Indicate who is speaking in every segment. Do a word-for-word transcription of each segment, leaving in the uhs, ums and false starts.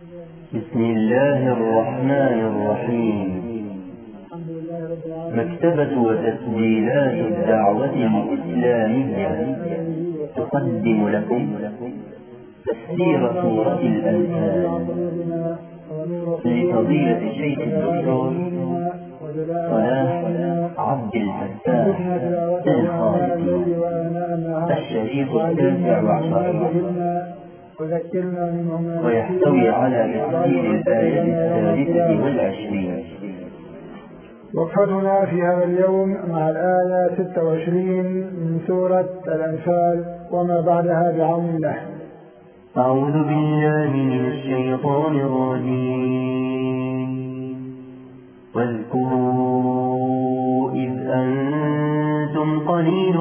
Speaker 1: بسم الله الرحمن الرحيم. مكتبة وتسجيلات الدعوة الإسلامية تقدم لكم تفسير سورة الأنفال لفضيلة الشيخ الدكتور صلاح عبد الفتاح الخالدي، الشريف التاسع عشر، ويحتوي على تفسير الآية الثالثة والعشرين.
Speaker 2: وقفتنا في هذا اليوم مع الآية ستة وعشرين من سورة الأنفال وما بعدها بعون الله.
Speaker 1: أعوذ بالله من الشيطان الرجيم. واذكروا إذ أنتم قليل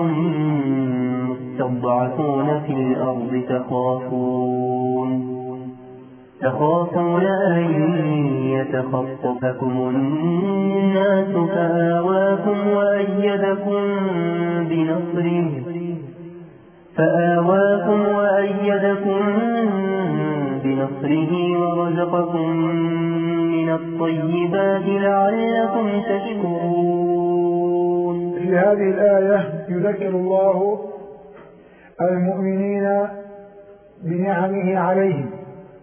Speaker 1: مستضعفون في الأرض تخافون تخافون أن يتخطفكم الناس فآواكم وأيدكم بنصره فآواكم وأيدكم بنصره ورزقكم من الطيبات لعلكم تشكرون.
Speaker 2: في هذه الآية يذكر الله المؤمنين بنعمه عليهم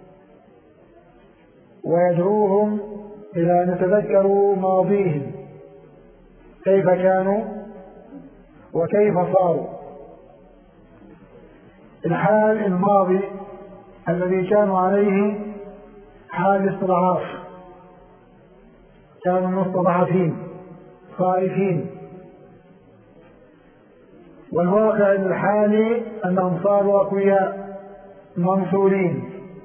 Speaker 2: ويدعوهم إلى أن يتذكروا ماضيهم، كيف كانوا وكيف صاروا. الحال الماضي الذي كانوا عليه حال استضعاف، كانوا مستضعفين خائفين، والواقع الحالي أنهم صاروا أقوياء منصورين.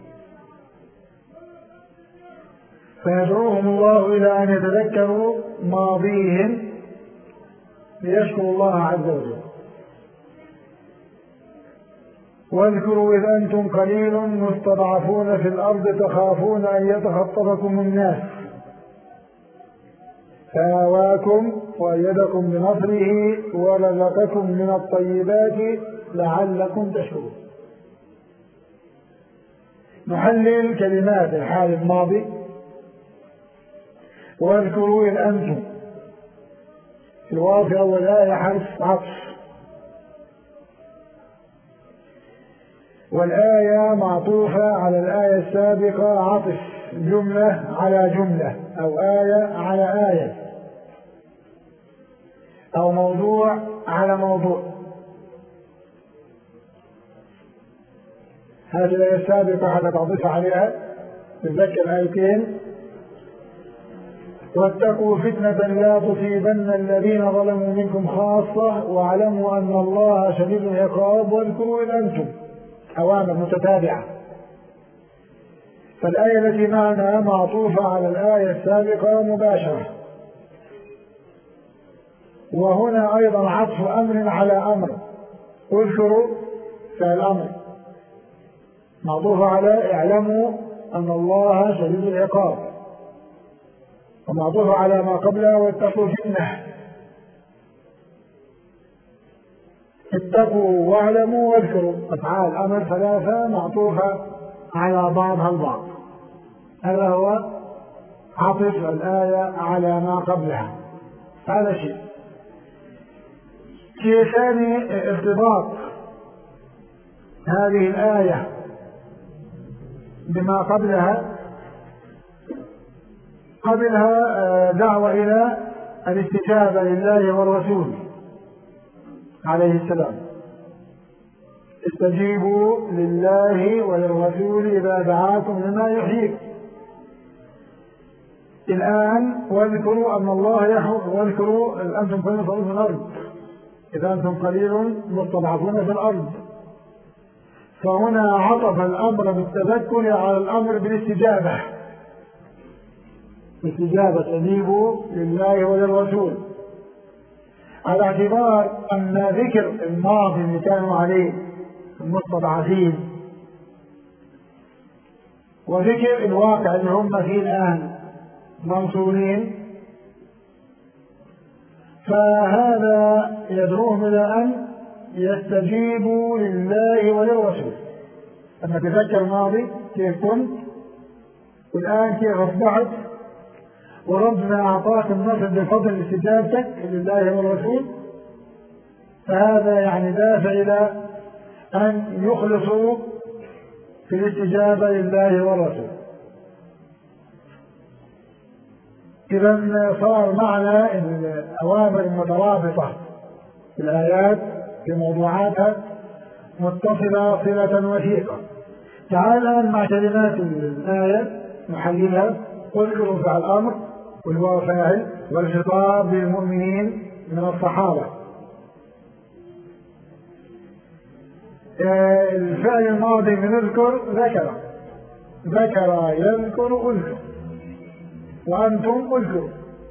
Speaker 2: فيدعوهم الله إلى أن يتذكروا ماضيهم ليشكروا الله عز وجل. واذكروا إذ أنتم قليل مستضعفون في الأرض تخافون أن يتخطفكم الناس فآواكم وأيدكم بنصره ورزقكم من الطيبات لعلكم تشكرون. نحلل كلمات الحال الماضي. واذكروا إذ أنتم في الواو في أول آية حرف عطف، والآية معطوفة على الآية السابقة عطف، جملة على جملة أو آية على آية أو موضوع على موضوع. هذه الآية السابقة على تعطيف عليها تذكر آيتين: واتقوا فتنة لا تصيبن الذين ظلموا منكم خاصة واعلموا أن الله شديد العقاب. واذكروا إذ أنتم، أوامر متتابعة. فالآية التي معنا معطوفة على الآية السابقة مباشرة، وهنا أيضا عطف أمر على أمر. اذكروا فالأمر معطوفة على اعلموا أن الله شديد العقاب، ومعطوفة على ما قبلها واتقوا فتنة. اتقوا واعلموا واذكروا، أفعال أمر ثلاثة معطوفة على بعضها البعض. هذا هو عطف الآية على ما قبلها. هذا شيء. شيء ثاني ارتباط هذه الآية بما قبلها. قبلها دعوة إلى الاستجابة لله والرسول عليه السلام: استجيبوا لله وللرسول إذا دعاكم لما يحييكم. الآن واذكروا أن الله يحفظ، واذكروا أنتم قليل في الأرض إذا أنتم قليل مستضعفون في الأرض. فهنا عطف الأمر بالتذكر على الأمر بالاستجابة. استجابة استجيبوا لله وللرسول، على اعتبار أن ذكر الماضي اللي كانوا عليه المستضعفين وذكر الواقع اللي هم فيه الآن منصورين، فهذا يدعوهم إلى أن يستجيبوا لله وللرسول. أما تذكر الماضي كيف كنت والآن كيف أصبحت وربنا أعطاك النصر بفضل استجابتك لله والرسول، فهذا يعني دافع إلى أن يخلصوا في الاستجابة لله والرسول. إذا صار معنا الأوامر المترابطة في الآيات في موضوعاتها متصلة صلة وثيقة. تعال الآن مع كلمات الآية نحللها. اذكروا فعل الأمر والواو فاعل والخطاب للمؤمنين من الصحابة. الفعل الماضي من اذكر ذكر، ذكر يذكر اذكر، وأنتم اذكروا.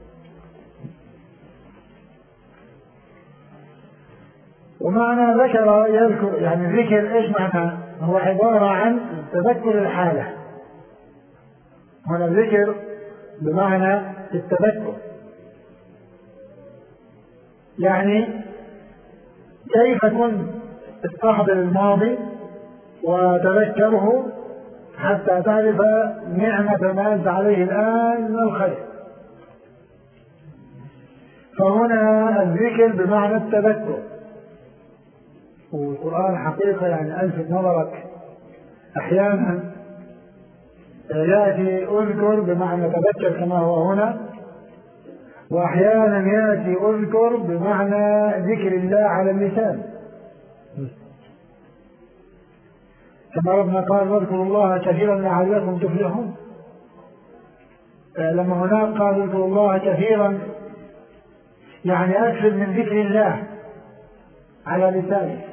Speaker 2: ومعنى ذكر يذكر يعني ذكر ايش معناه؟ هو عبارة عن تذكر الحالة. هنا الذكر بمعنى التذكر، يعني كيف كنت استحضر الماضي وتذكره حتى تعرف نعمة ما أنت عليه الآن من الخير. فهنا الذكر بمعنى التذكر. والقرآن حقيقة يعني ألفت نظرك أحيانا يأتي أذكر بمعنى تذكر كما هو هنا، وأحيانا يأتي أذكر بمعنى ذكر الله على اللسان، كما ربنا قال واذكروا الله كثيرا لعلكم تفلحون. لما هناك قال اذكروا الله كثيرا يعني أكثر من ذكر الله على لسانه.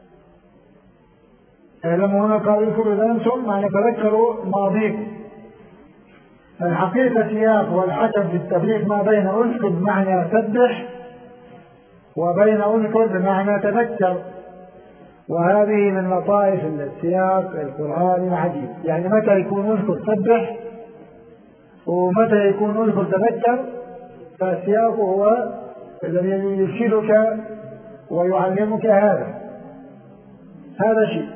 Speaker 2: لما هنا قال اذكروا إذا أنتم يعني تذكروا ماضيكم. الحقيقة سياق والحكم في التفريق ما بين اذكر بمعنى سبح وبين اذكر بمعنى تذكر، وهذه من لطائف السياق القرآني العجيب. يعني متى يكون اذكر سبح ومتى يكون اذكر تذكر، فالسياق هو الذي يرشدك ويعلمك هذا هذا شيء.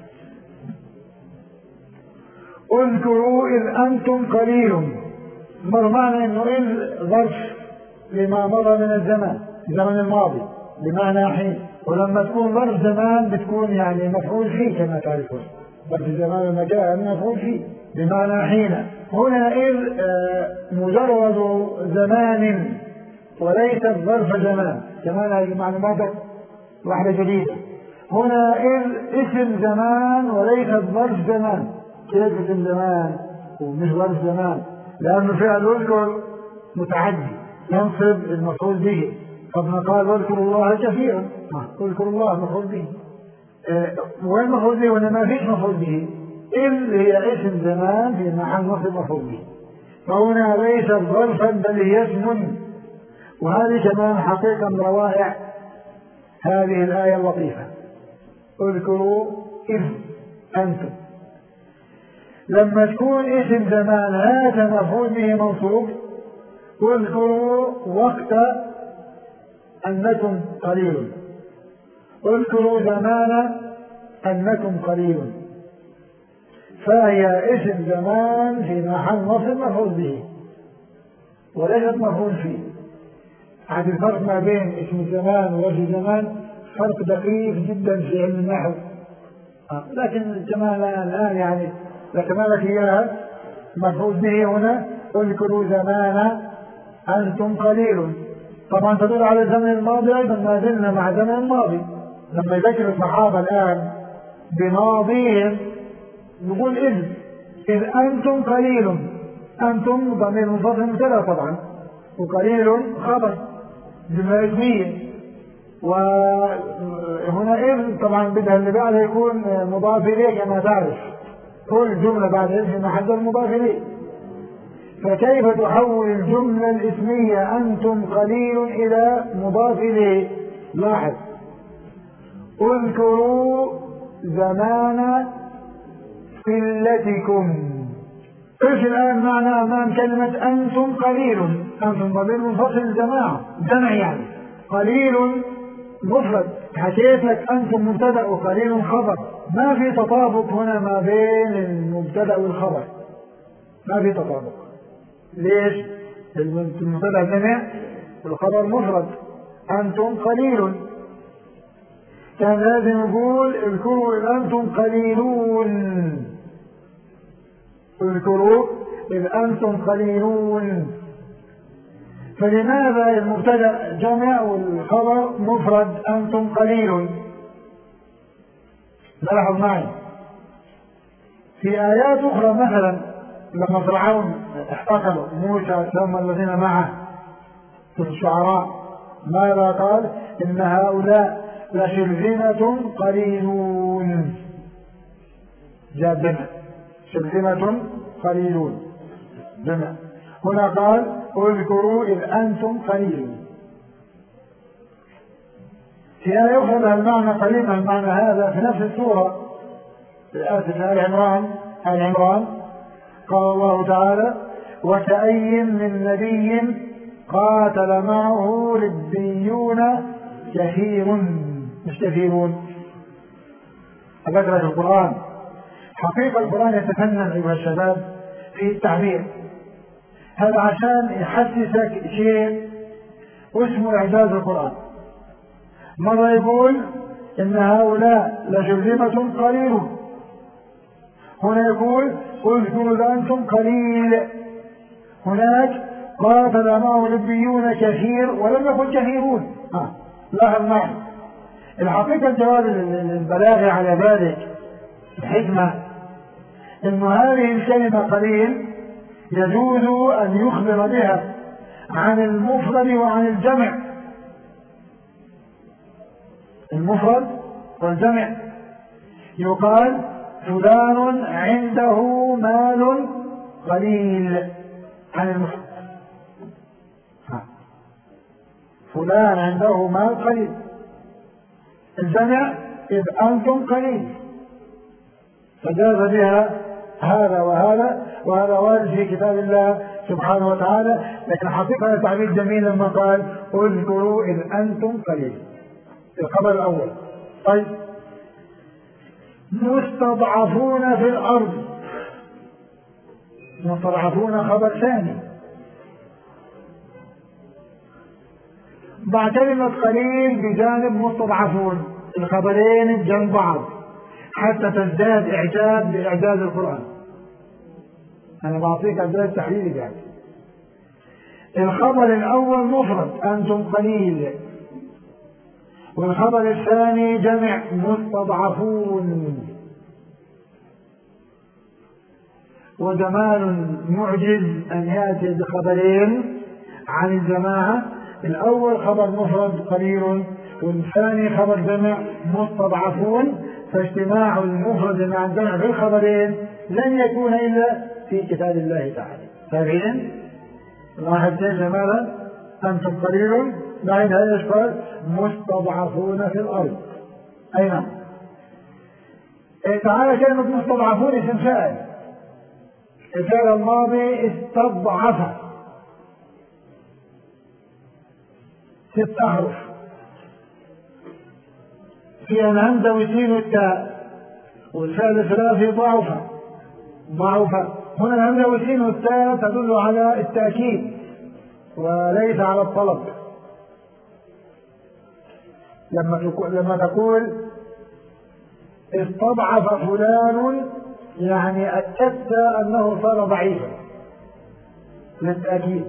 Speaker 2: اذكروا إذ أنتم قليل، مر معنى أنه إذ ظرف لما مر من الزمان، زمن الماضي بمعنى حين، ولما تكون ظرف زمان بتكون يعني مفعول فيه كما تعرفون. ظرف زمان المكان مفعول فيه بمعنى حين. هنا إذ مجرد زمان وليس ظرف زمان، كمان هذه المعلومات واحدة جديدة. هنا إذ اسم زمان وليس ظرف زمان. كيف اسم زمان ومش ظرف زمان؟ لأنه فعل اذكر متعدي ينصب المفعول به. ربنا قال واذكروا الله كثيرا، اذكروا الله مفعول به. أه وين مفعول به؟ ولا ما فيش مفعول به؟ إذ هي اسم زمان في محل نصب مفعول به، فهنا ليس ظرفا بل هي اسم. وهذه كمان حقيقة من روائع هذه الآية اللطيفة. اذكروا إذ أنتم، لما تكون اسم زمان هذا مفعول به منصوب، اذكروا وقت أنكم قليل، اذكروا زمان أنكم قليل، فهي اسم زمان في محل نصب مفعول به وليست مفعول فيه. عاد الفرق ما بين اسم الزمان ووجه الزمان فرق دقيق جدا في علم النحو، لكن كما الآن يعني لكمالك إياها مفعول به هنا اذكروا زمان أنتم قليل. طبعا تدل على الزمن الماضي أيضا، ما زلنا مع الزمن الماضي. لما يذكر الصحابة الآن بماضيهم نقول إذ إذ أنتم قليل، أنتم ضمير منفصل مبتدأ طبعا، وقليل خبر جملة اسمية. وهنا إذ طبعا بدها اللي بعدها يكون مضاف إليه كما تعرف، كل جملة بعد إذ في محل المضاف إليه. فكيف تحول الجملة الاسمية أنتم قليل إلى مضاف إليه؟ لاحظ اذكروا زمان قلتكم. ايش الآن معنى أمام كلمة أنتم قليل؟ أنتم ضمير منفصل جماعة جمع يعني، قليل مفرد، حكيت لك أنتم مبتدأ وقليل خبر، ما في تطابق هنا ما بين المبتدأ والخبر. ما في تطابق. ليش؟ المبتدأ جمع الخبر مفرد أنتم قليل، كان لازم يقول اذكروا إذ أنتم قليلون، اذكروا إذ أنتم قليلون. فلماذا المبتدأ جمع والخبر مفرد أنتم قليل؟ لاحظ معي في آيات أخرى، مثلا لما فرعون احتقلوا موسى ثم الذين معه في الشعراء ماذا قال؟ إن هؤلاء لشرذمة قليلون، جاء جمع شرذمة قليلون جمع. هنا قال اذكروا إذ أنتم قليلون. في آية أخرى لها المعنى قليل، المعنى هذا في نفس السورة في آية آل عمران آل عمران قال الله تعالى وكأي من نبي قاتل معه ربيون كثير، مش كثيرون. أذكر في القرآن حقيقة القرآن يتفنن أيها الشباب في التعبير، هذا عشان يحسسك شيء اسمه إعجاز القرآن. مرة يقول إن هؤلاء لشرذمة قليلون، هنا يقول اذكروا إذ أنتم قليل، هناك قاتل معه ربيون كثير ولم يكن كثيرون. آه. لاحظ معي الحقيقة الجواب البلاغي على ذلك الحكمة إن هذه الكلمة قليل يجوز أن يخبر بها عن المفرد وعن الجمع، المفرد والجمع. يقال فلان عنده مال قليل عن المفرد، فلان عنده مال قليل. الجمع إذ أنتم قليل، فجاز بها هذا وهذا، وهذا وارد في كتاب الله سبحانه وتعالى. لكن حقيقة تعبير جميل لما قال اذكروا إذ أنتم قليل، الخبر الأول. طيب مستضعفون في الأرض، مستضعفون خبر ثاني بعد كلمة قليل بجانب مستضعفون، الخبرين بجنب بعض حتى تزداد إعجاب بإعجاز القرآن. أنا بعطيك أداة تحليل يعني. الخبر الأول مفرد أنتم قليل، والخبر الثاني جمع مستضعفون. وجمال معجز أن يأتي بخبرين عن الجماعة، الأول خبر مفرد قليل والثاني خبر جمع مستضعفون، فاجتماع المفرد مع الجمع في الخبرين لن يكون إلا في كتاب الله تعالى. فاهمين؟ واحد كيف ماذا؟ أنتم قليل، بعد هذا يشكر مستضعفون في الأرض. أي نعم. تعالى كلمة مستضعفون اسم فاعل، الفعل الماضي استضعف، ست أحرف في الهمزة وسين والتاء، والفعل الثلاثي ضعف ضعف. هنا الهمزة وسين والتاء تدل على التأكيد وليس على الطلب. لما لما تقول استضعف فلان يعني أكدت أنه صار ضعيفا للتأكيد.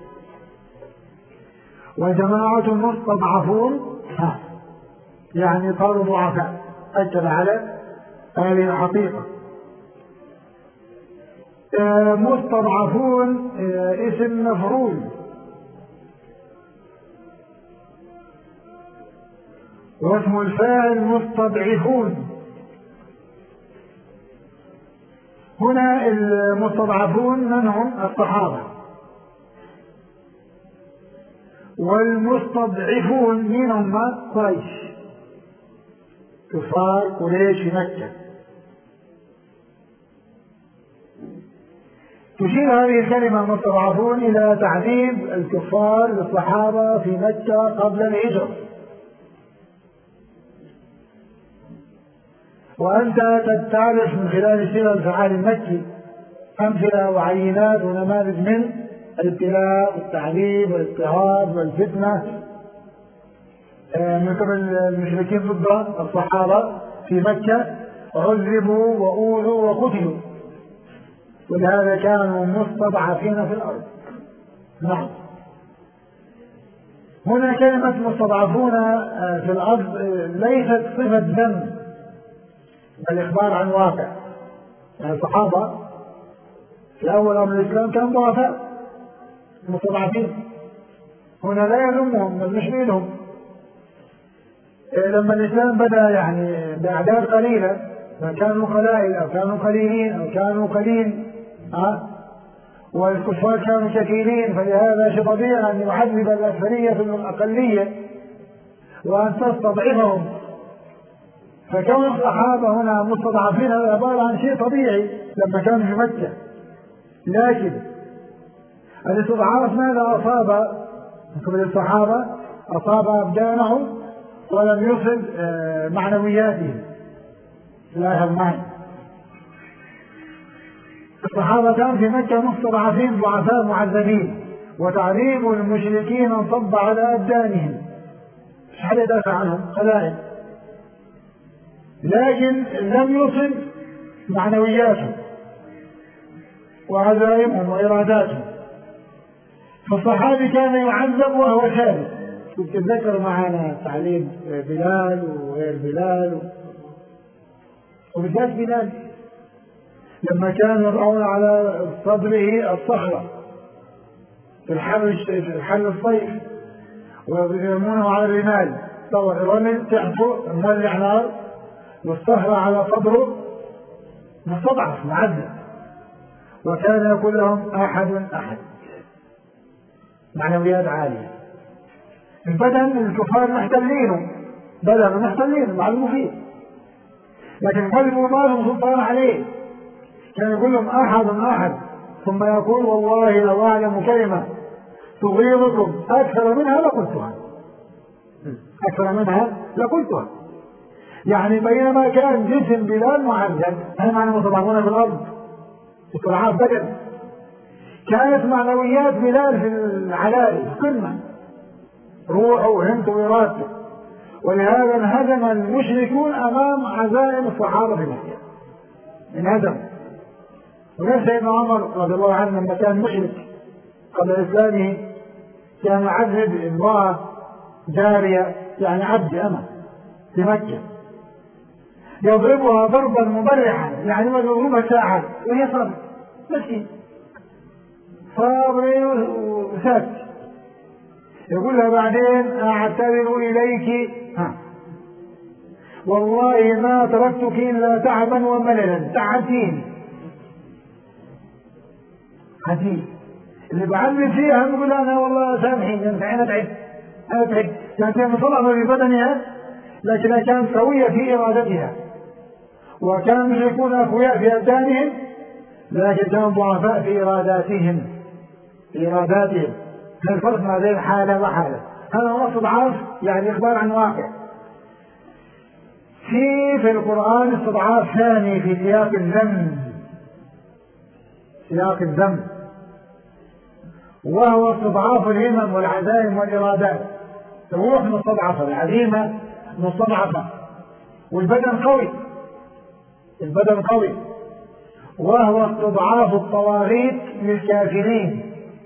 Speaker 2: وجماعة مستضعفون يعني صاروا ضعفاء، أكد على هذه الحقيقة. مستضعفون اسم مفعول، واسم الفاعل مستضعفون. هنا المستضعفون من هم؟ الصحابة، والمستضعفون من هم؟ قريش، كفار قريش في مكة. تشير هذه الكلمة المستضعفون إلى تعذيب الكفار للصحابة في مكة قبل الهجرة. وأنت تعرف من خلال سيرة الفعال المكي أمثلة وعينات ونماذج من الابتلاء والتعذيب والاضطهاد والفتنة من قبل المشركين ضد الصحابة في مكة، عذبوا وأوذوا وقتلوا، ولهذا كانوا مستضعفين في الأرض. نعم. هنا كلمة مستضعفون في الأرض ليست صفة ذم، بل إخبار عن واقع. يعني الصحابة في أول أمر الإسلام كانوا ضعفاء مستضعفين، هنا لا يلومهم بل نشملهم. لما الإسلام بدأ يعني بأعداد قليلة، كانوا قلائل أو كانوا قليلين أو كانوا قليل أه؟ والكفار كانوا كثيرين، فلهذا شيء طبيعي أن يعذب الأكثرية من الأقلية وأن تستضعفهم. فكون الصحابة هنا مستضعفين هذا عبارة عن شيء طبيعي لما كانوا في مكة. لكن الاستضعاف ماذا أصاب من قبل الصحابة؟ أصاب أبدانهم ولم يصل معنوياتهم. لا يهمني. الصحابة كانوا في مكة مستضعفين ضعفاء معذبين، وتعذيب المشركين انصب على أبدانهم، مش حد يدافع عنهم قلائل، لكن لم يصل معنوياتهم وعزائمهم وإراداتهم. فالصحابي كان يعذب وهو ثابت. تتذكر معنا تعليم بلال وغير بلال، وبالذات بلال لما كان يضعون على صدره الصخرة في الحر الصيف ويرمونه على الرمال، طبعا الرمل تحته مولع نار والصخرة على صدره مستضعف معذب، وكان يقول لهم أحد أحد، معنويات عالية. البدن الكفار محتلينه، بدن محتلينه معلوم فيه، لكن قلبه ما له سلطان عليه. كان يقول لهم أحد أحد، ثم يقول والله لو أعلم كلمة تغيظكم أكثر منها لقلتها، أكثر منها لقلتها. يعني بينما كان جسم بلال معذب، هم معنى مستضعفون في الأرض استضعاف بدن، كانت معنويات بلال في العلائي قمة، روحه وهمته وإرادته، ولهذا انهزم المشركون أمام عزائم الصحابة في مكة، انهزم. وكان سيدنا عمر رضي الله عنه لما كان مشرك قبل إسلامه كان يعذب امرأة جارية يعني عبد أمة في مكة، يضربها ضربا مبرحا، يعني ما يضربها ساعة وهي صابر مسكين صابر وساكت. يقول لها بعدين أعتذر إليك ها والله ما تركتك إلا تعبا ومللا، تعبتيني. عجيب اللي بعلم فيها يقول أنا والله سامحيني أنا تعبت أنا تعبت. كانت مصلحة في بدنها لكنها كانت قوية في إرادتها، وكانوا يكون أقوياء في أبدانهم لكن كانوا ضعفاء في إراداتهم في إراداتهم. الفرق ما بين حالة وحالة. هذا هو استضعاف يعني إخبار عن واقع. في في القرآن استضعاف ثاني في سياق الذم، سياق الذم، وهو استضعاف الهمم والعزائم والإرادات. الروح مستضعفة، العزيمة مستضعفة، والبدن قوي، البدن قوي، وهو استضعاف الطواغيت للكافرين.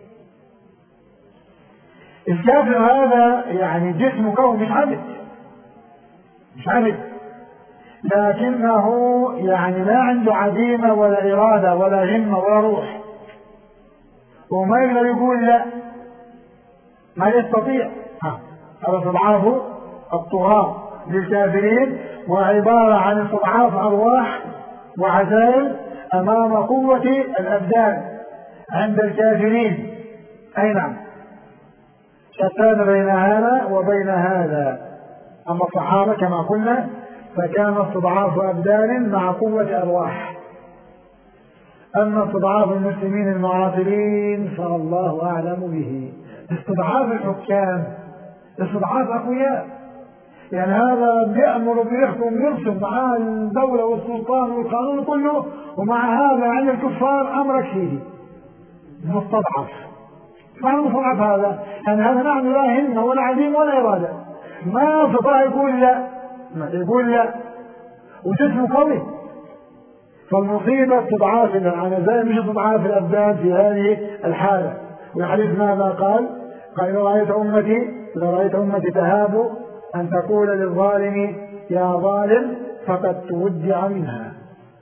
Speaker 2: الكافر هذا يعني جسمه قوي مش عبد مش عبد لكنه يعني لا عنده عزيمة ولا إرادة ولا همة ولا روح، وما يقدر يقول لا، ما يستطيع. هذا استضعاف الطغاة للكافرين، وعبارة عن استضعاف أرواح وعزائم أمام قوة الأبدان عند الكافرين. أي نعم، شتان بين هذا وبين هذا. أما الصحابة كما قلنا فكان استضعاف أبدان مع قوة أرواح. أما استضعاف المسلمين المعاصرين فالله أعلم به. استضعاف الحكام استضعاف أقوياء، يعني هذا بيأمر وبيحكم وبيرسم مع الدولة والسلطان والقانون كله، ومع هذا عند الكفار أمرك فيه مستضعف. معنى مستضعف هذا يعني هذا نعم لا همة ولا عزيمة ولا إرادة، ما استطاع يقول لا، ما يقول لا، وجسمه قوي. فالمصيبة استضعاف العنزاء مش استضعاف الأبدان في هذه الحالة. والحديث ماذا قال؟ قال إذا رأيت أمتي إذا رأيت أمتي تهاب أن تقول للظالم يا ظالم فقد تودع منها.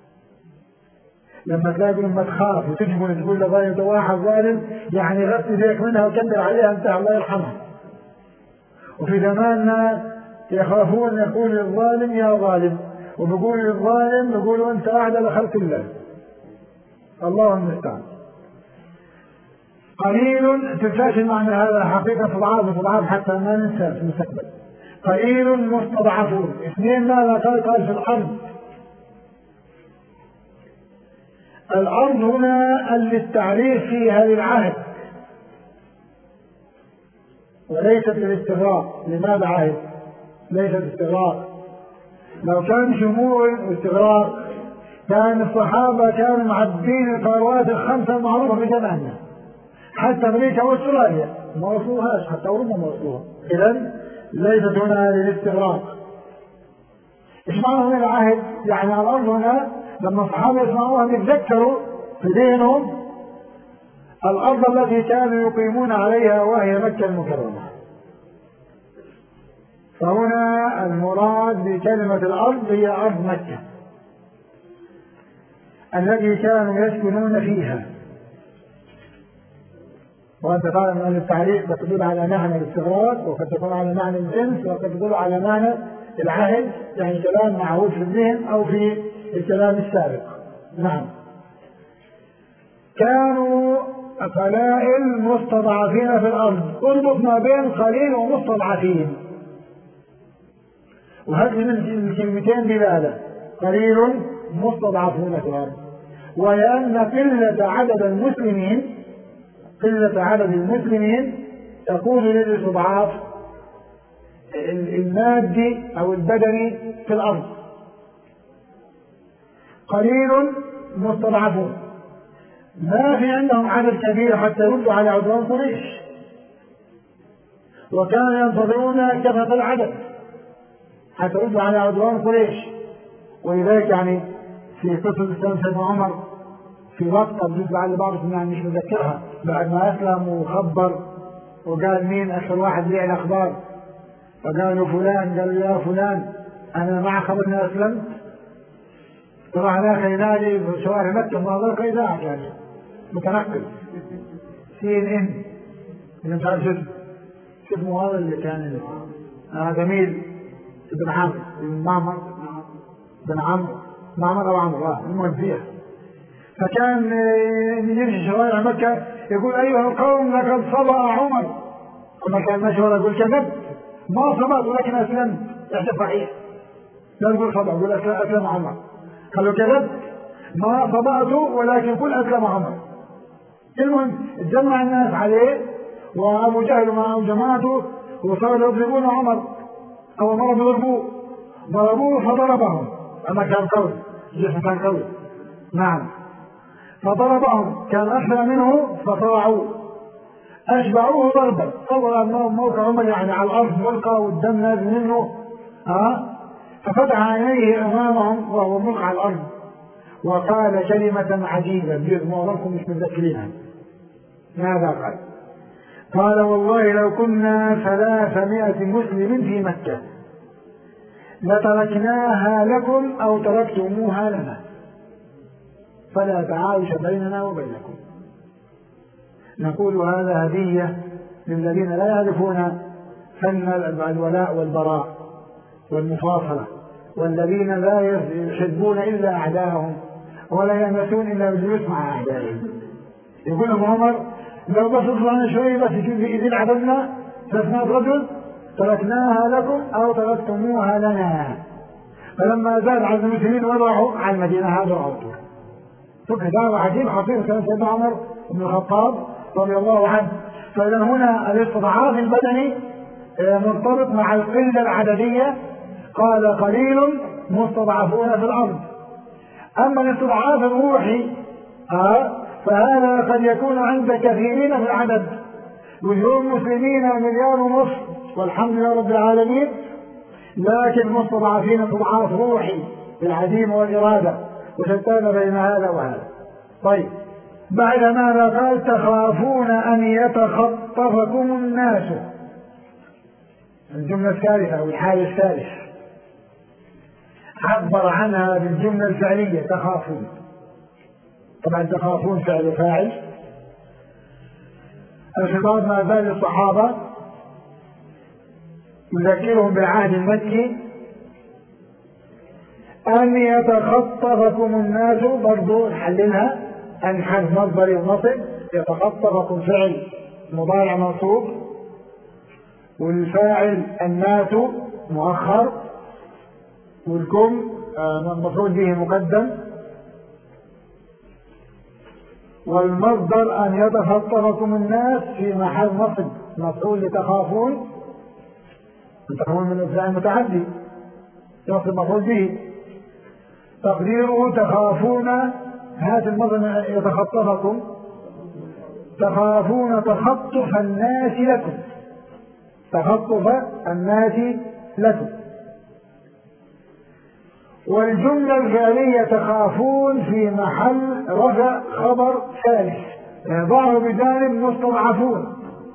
Speaker 2: لما تلاقي لما تخاف وتجبن تقول لظالم واحد ظالم يعني غطي ذيك منها وكبر عليها انت الله يرحمها. وفي زماننا يخافون يقول للظالم يا ظالم، وبقول للظالم يقولوا انت اعدل خلق الله. الله المستعان. قليل تنساش المعنى هذا حقيقة استضعاف استضعاف حتى ما ننسى في المستقبل. قليل مستضعفون. اثنين ماذا قال؟ قال في الأرض. الأرض هنا للتعريف فيها للعهد وليست للاستغراق. لماذا عهد؟ ليست استغراق. لو كان شمول واستغراق كان الصحابة كانوا معبين القارات الخمسة المعروفة في زماننا، حتى أمريكا وأستراليا ما وصلوهاش، حتى أوروبا ما وصلوها. إذن ليست هنا للاستغراق. إيش معنى هنا العهد؟ يعني على الأرض هنا لما الصحابة يسمعوها يتذكروا في دينهم الأرض التي كانوا يقيمون عليها وهي مكة المكرمة. فهنا المراد بكلمة الأرض هي أرض مكة التي كانوا يسكنون فيها. وأنت تعلم أن التعريف قد تدل على معنى الاستغراق، وقد تدل على معنى الجنس، وقد تدل على معنى العهد، يعني كلام معهود في الذهن أو في الكلام السابق. نعم. كانوا قلائل مستضعفين في الأرض. اربط ما بين قليل ومستضعفين، وهذه من الكلمتين دلالة. قليل مستضعفون في الأرض، ولأن قلة عدد المسلمين قلة عدد المسلمين تكون للاستضعاف المادي أو البدني في الأرض. قليل مستضعفون، ما في عندهم عدد كبير حتى يردوا على عدوان قريش، وكانوا ينتظرون كثرة العدد حتى يردوا على عدوان قريش. ولذلك يعني في قصة الإسلام سيدنا عمر في لقطة بجزء على بعض يعني مش مذكرها، بعد ما أسلم وخبر وقال مين أكثر واحد ليه الأخبار، فقالوا فلان، قال يا فلان أنا مع خبر أني أسلمت. طبعا هناك ينادي في شوارع مكة ما ذاك إذاعة يعني متنقل سي إن إن اللي مش عارف شو اسمه هذا اللي كان آه جميل ابن عمرو ابن معمر ابن عمرو معمر أو عمرو المهم فيها. فكان يمشي شوارع مكة يقول أيها القوم لقد صبأ عمر، وما كان ماشي ولا يقول كذبت ما صبأت ولكن أسلمت. يحسب صحيح لا يقول صبأ يقول أسلم عمر. قالوا كذبت ما صبأت ولكن قل أسلم عمر. المهم اتجمع الناس عليه وأبو جهل ومعه جماعته وصاروا يضربون عمر. أول مرة بيضربوه ضربوه فضربهم، أما كان قوي جسم كان قوي. نعم. فضربهم كان أسرع منه فصرعوه أشبعوه ضربا. طبعا موقع عمر يعني على الأرض ملقى والدم نازل منه ها. ففتح عينيه أمامهم وهو ملقى على الأرض وقال كلمة عجيبة بجد معظمكم مش متذكرينها. ماذا قال؟ قال والله لو كنا ثلاثمائة مسلم في مكة لتركناها لكم أو تركتموها لنا فلا تعايش بيننا وبينكم. نقول هذا هدية للذين لا يعرفون فن الولاء والبراء والمفاصلة، والذين لا يحبون إلا أعداءهم ولا يمسون إلا بالجلوس مع أعدائهم. يقول ابن عمر لو بس اطلعنا شوي بس إذن عددنا ثلاثمائة رجل تركناها لكم أو تركتموها لنا. فلما زاد عدد المسلمين وضعوا على المدينة هذا عطوا. شوف هذا عجيب حقيقة كان سيدنا عمر بن الخطاب رضي الله عنه. فإذا هنا الاستضعاف البدني مرتبط مع القلة العددية. قال قليل مستضعفون في الأرض. أما الاستضعاف الروحي آه فهذا قد يكون عند كثيرين في العدد، مليون مسلمين ومليار ونصف والحمد لله رب العالمين، لكن مستضعفين استضعاف روحي بالعزيمة والإرادة، وشتان بين هذا وهذا. طيب بعد ماذا قال؟ تخافون أن يتخطفكم الناس. الجملة الثالثة أو الحال الثالث عبر عنها بالجملة الفعلية تخافون. طبعا تخافون فعل فاعل، الخطاب ما زال الصحابة يذكرهم بالعهد المكي. أن يتخطفكم الناس برضو نحللها أن حرف مصدري ونصب. يتخطفكم فعل مضارع منصوب، والفاعل الناس مؤخر، والكم المفروض به مقدم، والمصدر أن يتخطفكم الناس في محل نصب مفعول لتخافون. تخافون من الفعل متعدي يصب مفعول به، تقديره تخافون. هذا المصدر يتخطفكم، تخافون تخطف الناس لكم، تخطف الناس لكم. والجملة الفعلية تخافون في محل رفع خبر ثالث، ضعوا بجانب مستضعفون.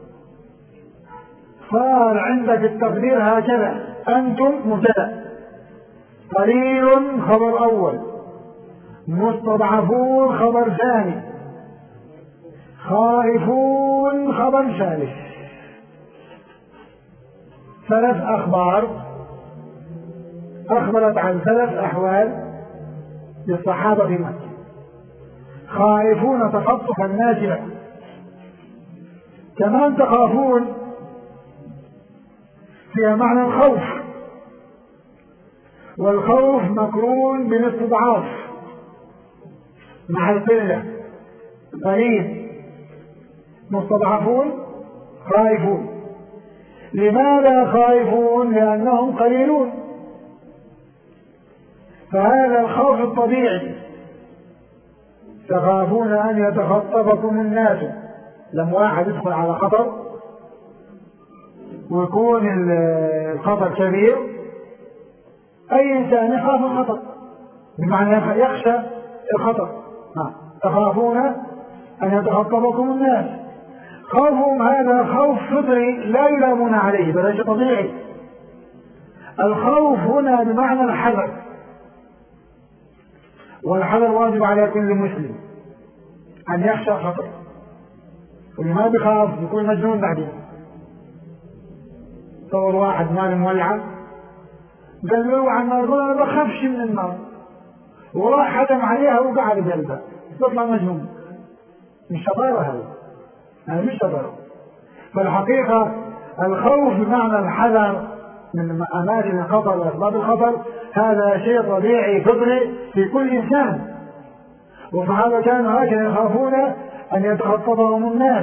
Speaker 2: صار عندك التقدير هكذا: أنتم مبتدأ، قليل خبر أول، مستضعفون خبر ثاني، خائفون خبر ثالث. ثلاث أخبار أخبرت عن ثلاث أحوال للصحابة في مكة. خائفون تخطف الناس لكم. كمان تخافون فيها معنى الخوف، والخوف مقرون بالاستضعاف مع القلة. قليل مستضعفون خائفون. لماذا خائفون؟ لأنهم قليلون، فهذا الخوف الطبيعي. تخافون أن يتخطفكم الناس، لما واحد يدخل على خطر ويكون الخطر كبير، أي إنسان يخاف الخطر، بمعنى يخشى الخطر. تخافون أن يتخطفكم الناس. خوفهم هذا خوف فطري لا يلامون عليه، بل شيء طبيعي. الخوف هنا بمعنى الحذر، والحذر واجب على كل مسلم أن يخشى الخطر، واللي ما بيخاف يكون مجنون بعدين. صور واحد مال مولعة قال له عن النار، قال أنا بخافش من النار، وراح حتم عليها وقعد بقلبها، تطلع مجنون. مش شطارة هذا، هذا مش شطارة. فالحقيقة الخوف بمعنى الحذر من أماكن الخطر وأسباب الخطر، هذا شيء طبيعي فطري في كل إنسان. والصحابة كانوا هكذا يخافون أن يتخطفهم الناس.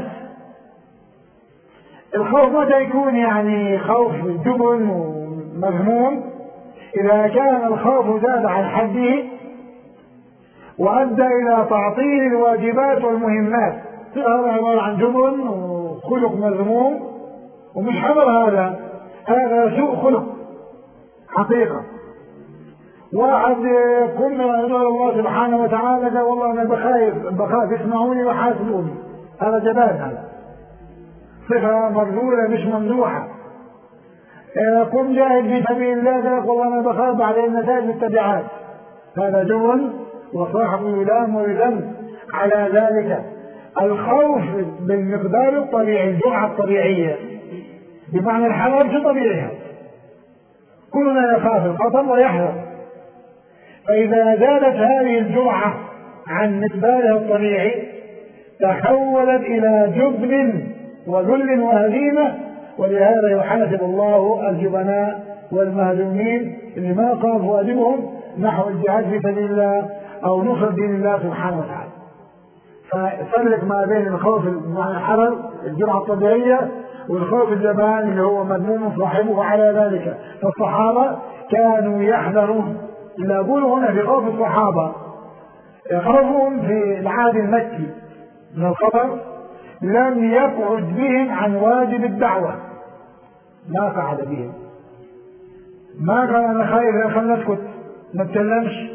Speaker 2: الخوف متى يكون؟ يعني خوف جبن ومذموم، إذا كان الخوف زاد عن حده وأدى إلى تعطيل الواجبات والمهمات، هذا عبارة عن جبن وخلق مذموم ومش حذر، هذا هذا سوء خلق حقيقة. واحد كنا ندعو الله سبحانه وتعالى قال والله أنا بخاف بخاف اسمعوني وحاسبوني، هذا جبان، هذا صفة مرذولة مش ممدوحة. قم جاهد في سبيل الله قال والله أنا بخاف بعد النتائج التبعات، هذا جبن وصاحب يلام ويذم على ذلك. الخوف بالمقدار الطبيعي، الجرعة الطبيعية بمعنى الحذر في طبيعها، كلنا يخاف الخطر ويحذر. فإذا زادت هذه الجرعة عن مقدارها الطبيعي تحولت إلى جبن وذل وهزيمة، ولهذا يحاسب الله الجبناء والمهزومين اللي ما قاموا واجبهم نحو الجهاد في سبيل الله أو نصر دين الله سبحانه وتعالى. ففرق ما بين الخوف مع الحذر الجرعة الطبيعية والخوف الجبان اللي هو مذموم صاحبه على ذلك. فالصحابة كانوا يحذرون. اللي أقوله هنا في خوف الصحابة خوفهم في العهد المكي من الخطر لم يقعد بهم عن واجب الدعوة، ما قعد بهم، ما قال أنا خايف خلنا نسكت ما نتكلمش.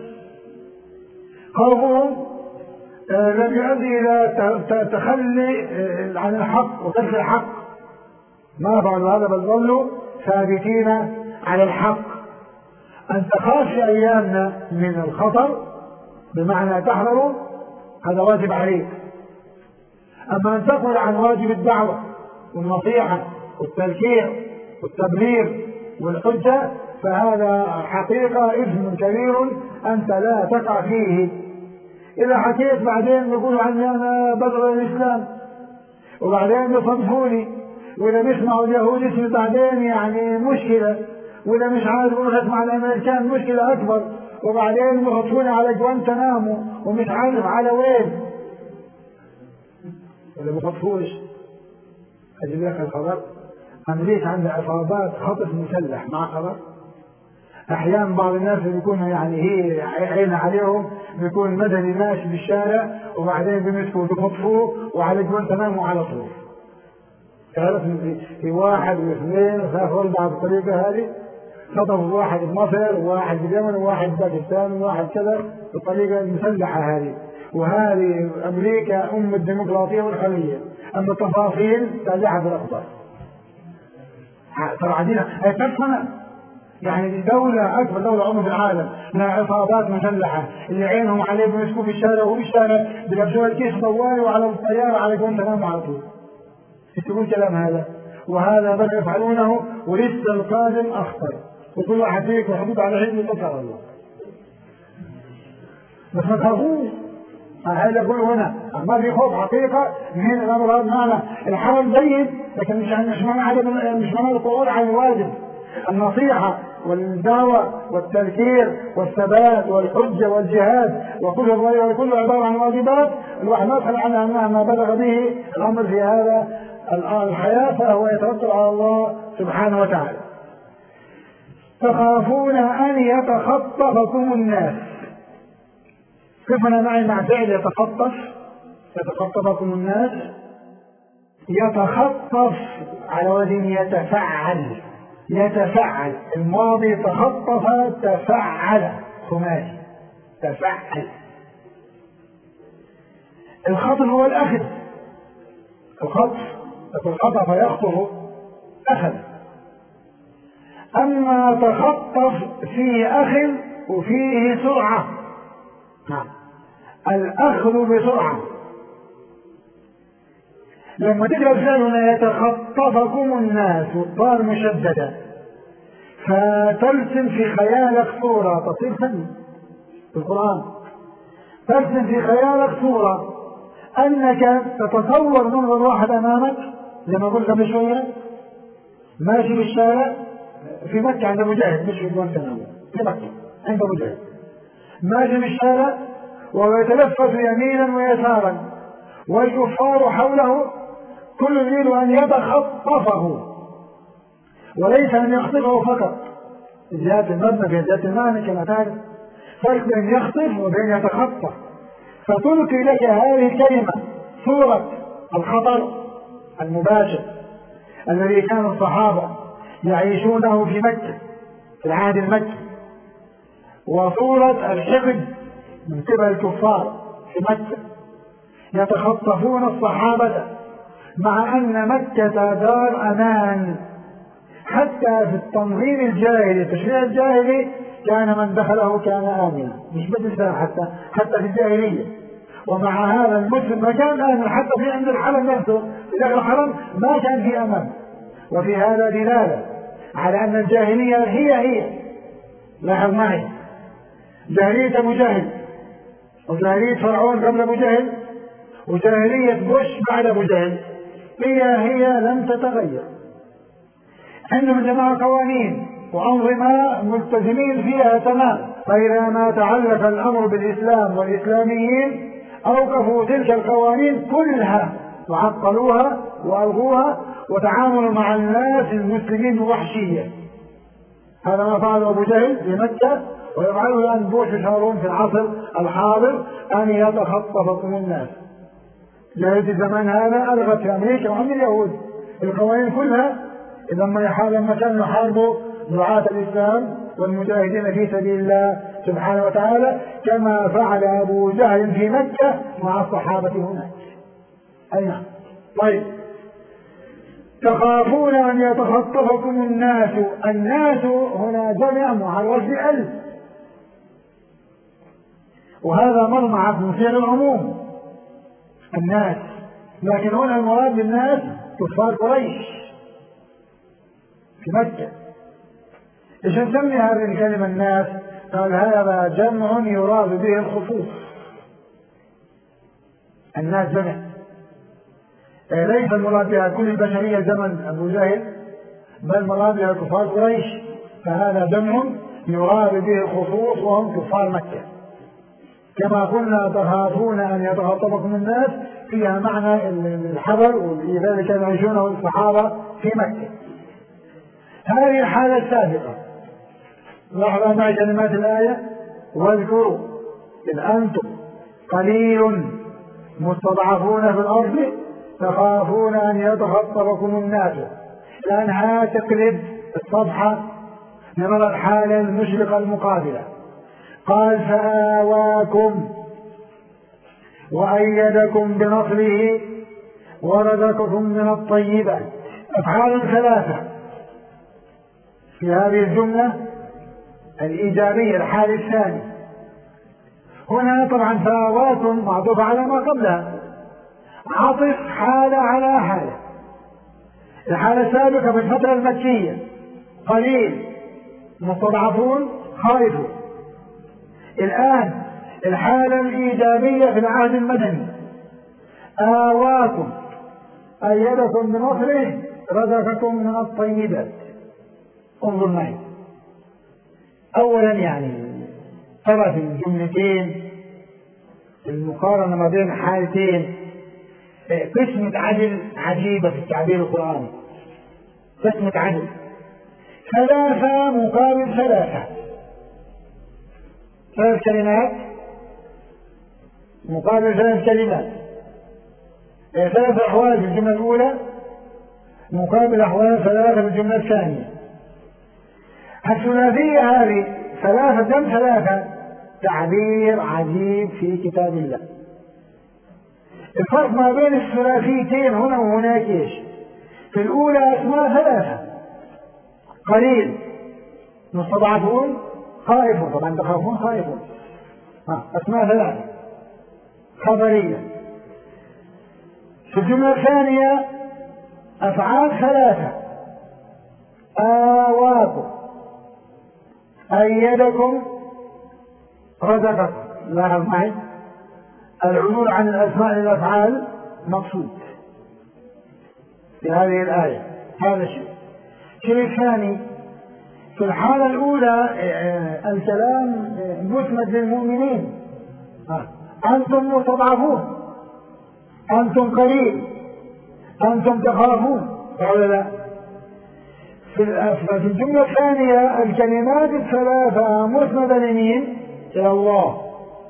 Speaker 2: خوفهم لم يؤدي إلى تخلي عن الحق وترك الحق، ما فعلوا هذا بل ظلوا ثابتين على الحق. أن تخاف في أيامنا من الخطر بمعنى تحذروا هذا واجب عليك، أما أن تقل عن واجب الدعوة والنصيحة والتذكير والتبرير والحجة فهذا حقيقة إثم كبير أنت لا تقع فيه. إذا حكيت بعدين يقولوا عني أنا بدر الإسلام وبعدين يصنفوني، وإذا بيسمعوا اليهود اسمي بعدين يعني مشكلة، وإذا مش عارف أروح مع الأمريكان مشكلة أكبر، وبعدين يحطوني على جوانتنامو ومش عارف على وين. إذا ما خطفوش أجيب لك الخبر. أمريكا عندها عصابات خطف مسلح مع خبر. أحيانا بعض الناس بيكونوا يعني هي عين عليهم بيكون مدني ماشي بالشارع وبعدين بيمسكوا بيخطفوه وعلى جوانتنامو على طول. تعرف في واحد واثنين وثلاثة وأربعة بالطريقة هذه، خطفوا واحد بمصر وواحد باليمن وواحد باكستان وواحد كذا بالطريقة المسلحة هذه. وهذه أمريكا أم الديمقراطية والحرية، أما التفاصيل تابعها في الأخبار. ترى عندنا هي كم يعني دولة أكبر دولة عمر في العالم لها عصابات مسلحة اللي عينهم عليه بيمسكوه في الشارع وفي الشارع بيلبسوه الكيس طوالي وعلى الطيارة على جوانتنامو على طول. يقول كلام هذا وهذا بل يفعلونه ولسه القادم أخطر، وكل واحد فيك محبوب على علم ذكر الله. بس ما تخافوش، هذا يقول هنا ما في خوف حقيقة من الأمر هذا. الحرم جيد لكن مش مش معنى مش معنى القعود عن الواجب. النصيحة والدعوة والتذكير والثبات والحجة والجهاد وكل وكل عبارة عن واجبات الواحد ما يسأل عنها مهما بلغ به الأمر في هذا الحياة فهو يتوكل على الله سبحانه وتعالى. تخافون أن يتخطفكم الناس. كيف أنا معي مع فعل يتخطف يتخطفكم الناس؟ يتخطف على وزن يتفعل. يتفعل الماضي تخطف تفعل خماسي تفعل. الخطف هو الأخذ. الخطف الخطف يخطف أخذ. أما تخطف فيه أخذ وفيه سرعة. نعم الأخذ بسرعة. لما تقرأ فعلنا يتخطفكم الناس والضاد مشددة فترسم في خيالك صورة تصير فن في القرآن. ترسم في خيالك صورة أنك تتصور منظر واحد أمامك زي ما قلت قبل شوية ماشي بالشارع في مكة عند مجاهد مش في جوانتنامو في مكة عند مجاهد ماشي بالشارع ويتلفت يمينا ويسارا والكفار حوله كل يريد أن يتخطفه وليس أن يخطفه فقط. زيادة المبنى في زيادة المعنى كما تعرف فرق بين يخطف وبين يتخطف. فتلقي لك هذه الكلمة صورة الخطر المباشر الذي كان الصحابة يعيشونه في مكة في العهد المكي وصورة الحقد من قبل الكفار في مكة يتخطفون الصحابة مع أن مكة دار أمان. حتى في التنظيم الجاهلي التشريع الجاهلي كان من دخله كان آمنا مش بالإسلام حتى حتى في الجاهلية. ومع هذا المسلم ما كان آمن حتى في عند الحرم نفسه في داخل الحرم ما كان في أمان. وفي هذا دلالة على أن الجاهلية هي هي. لاحظ معي جاهلية أبو جهل وجاهلية فرعون قبل أبو جهل وجاهلية بوش بعد أبو جهل هي هي لم تتغير. عندهم جماعة قوانين وأنظمة ملتزمين فيها تمام. فإذا ما تعلق الأمر بالإسلام والإسلاميين أوقفوا تلك القوانين كلها وعطلوها وألغوها وتعامل مع الناس المسلمين وحشية. هذا ما فعله أبو جهل في مكة، ويفعله الآن بوش شارون في العصر الحاضر، أن يتخطفكم الناس. لا في زمان هذا ألغت في أمريكا وعند اليهود القوانين كلها. إذا ما يحاول لما كانوا يحاربوا دعاة الإسلام والمجاهدين في سبيل الله سبحانه وتعالى، كما فعل أبو جهل في مكة مع الصحابة هناك. أي نعم. طيب، تخافون أن يتخطفكم الناس. الناس هنا جمع معرض بألف، وهذا مر مع مثير العموم الناس، لكن هنا المراد بالناس كفار قريش في مكة. ايش نسمي هذه الكلمة الناس؟ قال هذا جمع يراد به الخصوص. الناس جمع، ليس المراد بها كل البشرية زمن أبو جهل، بل مراد بها كفار قريش، فهذا جمع يراد به الخصوص وهم كفار مكة. كما قلنا تخافون أن يتخطفكم الناس، فيها معنى الحذر والإيذاء اللي كانوا يعيشونه الصحابة في مكة. هذه الحالة السابقة. لاحظوا معي كلمات الآية: واذكروا إذ أنتم قليل مستضعفون في الأرض تخافون أن يتخطفكم الناس. لأنها تقلب الصفحة نرى الحالة المشرقة المقابلة. قال فآواكم وأيدكم بنصره ورزقكم من الطيبات. أفعال ثلاثة في هذه الجملة الإيجابية، الحال الثاني. هنا طبعا فآواكم معطوف على ما قبلها، عطف حالة على حالة. الحالة السابقة في الفترة المكية قليل مستضعفون خائفون. الآن الحالة الإيجابية في العهد المدني: آواكم أيدكم بنصره رزقكم من الطيبات. انظر معي. أولا يعني ترى في الجملتين المقارنة ما بين حالتين قسمة عدل عجيبة في التعبير القرآني. قسمة عدل، ثلاثة مقابل ثلاثة، ثلاث كلمات مقابل ثلاث كلمات، ثلاث أحوال في الجملة الأولى مقابل أحوال ثلاثة في الجملة الثانية. الثلاثية هذه ثلاثة دم ثلاثة تعبير عجيب في كتاب الله. الفرق ما بين الثلاثيتين هنا وهناك ايش؟ في الأولى أسماء ثلاثة: قليل مستضعفون خائفون. طبعا تخافون خائفون، أسماء ثلاثة خبرية. في الجملة الثانية أفعال ثلاثة: آواكم أيدكم رزقكم. لاحظ معي العدول عن الأسماء للأفعال مقصود في هذه الآية. هذا شيء. الشيء الثاني: في الحالة الأولى الكلام مسند للمؤمنين، أنتم مستضعفون، أنتم قليل، أنتم تخافون، ولا لا؟ في الجملة الثانية الكلمات الثلاثة مسندة لمين؟ إلى الله.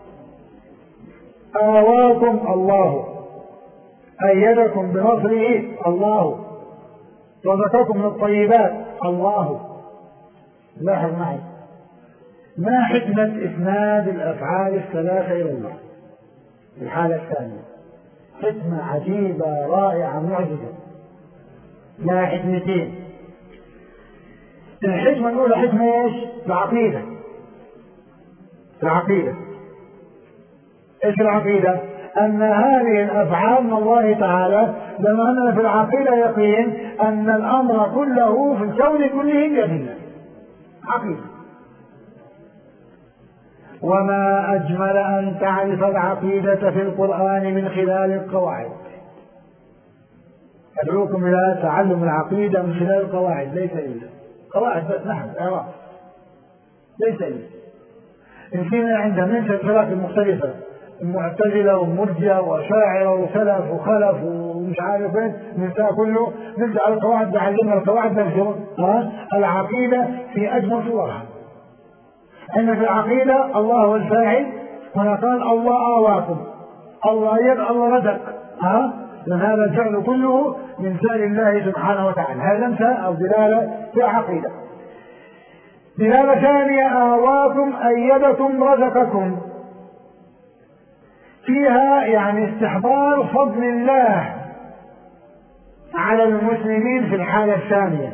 Speaker 2: آواكم الله، أيدكم بنصره الله، رزقكم من الطيبات الله. لاحظ معي ما حكمة إسناد الأفعال الثلاثة إلى الله في الحالة الثانية؟ حكمة عجيبة رائعة معجزة. لها حكمتين. الحكمة الأولى حكمة ايش؟ العقيدة. العقيدة ايش العقيدة؟ أن هذه الأفعال من الله تعالى، لما أننا في العقيدة يقين أن الأمر كله في الكون كله بيد الله. عقيدة. وما أجمل أن تعرف العقيدة في القرآن من خلال القواعد. أدعوكم إلى تعلم العقيدة من خلال القواعد، ليس إلا قواعد بس، نحن إعراب ليس إلا. إن فينا عندنا من الفرق المختلفة معتزلة ومرجئة وأشاعرة وسلف وخلف ومش عارف ايه ننسى كله، نرجع على القواعد نعلمنا القواعد نفسه. ها العقيدة في أجمل صورها. أن في العقيدة الله هو الفاعل، هنا قال الله آواكم، الله يد الله رزق. ها لأن هذا الفعل كله من فعل الله سبحانه وتعالى. هذا مثال أو دلالة في العقيدة. دلالة ثانية آواكم أيدكم رزقكم، فيها يعني استحضار فضل الله على المسلمين في الحالة الثانية.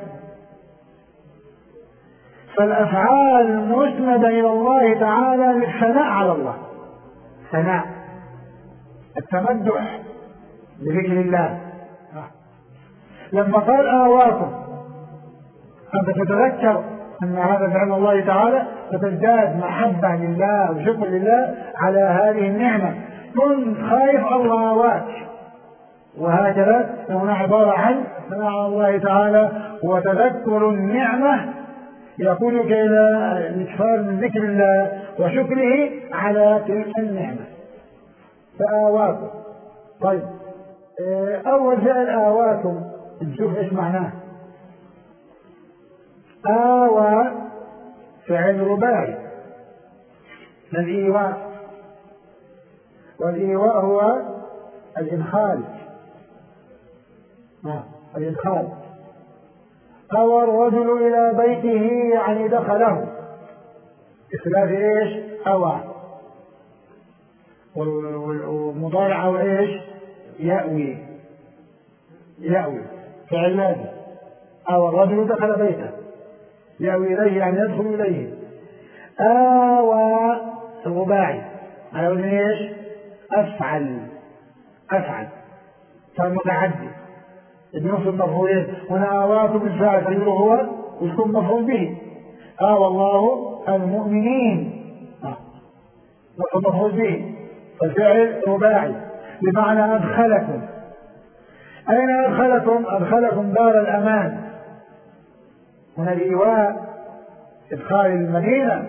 Speaker 2: فالأفعال مسندة إلى الله تعالى للثناء على الله، ثناء التمدح بذكر الله. لما قال آواكم أنت تتذكر أن هذا فعل الله تعالى، فتزداد محبة لله وشكر لله على هذه النعمة. كن خايف الله آواك، وهكذا هنا عبارة عن ثناء على الله تعالى وتذكر النعمة يقودك إلى الإكثار من ذكر الله وشكره على تلك النعمة. فآواكم. طيب أول فعل آواكم نشوف إيش معناه. آوى فعل رباعي من الإيواء، والإيواء هو الإدخال. الإدخال. أوى الرجل إلى بيته يعني دخله، بخلاف إيش أوى. والمضارع إيش يأوي، يأوي فعل ماضي. أوى الرجل دخل بيته، يأوي إليه يعني يدخل إليه. آوى الرباعي على وزن إيش أفعل، أفعل فالمتعدي بنص المفعولين. هنا آواكم بالفعل فيقول هو ويكون مفعول به. آوى الله المؤمنين مفعول به، فالفعل رباعي بمعنى أدخلكم. أين أدخلكم؟ أدخلكم دار الأمان. هنا الإيواء إدخال المدينة،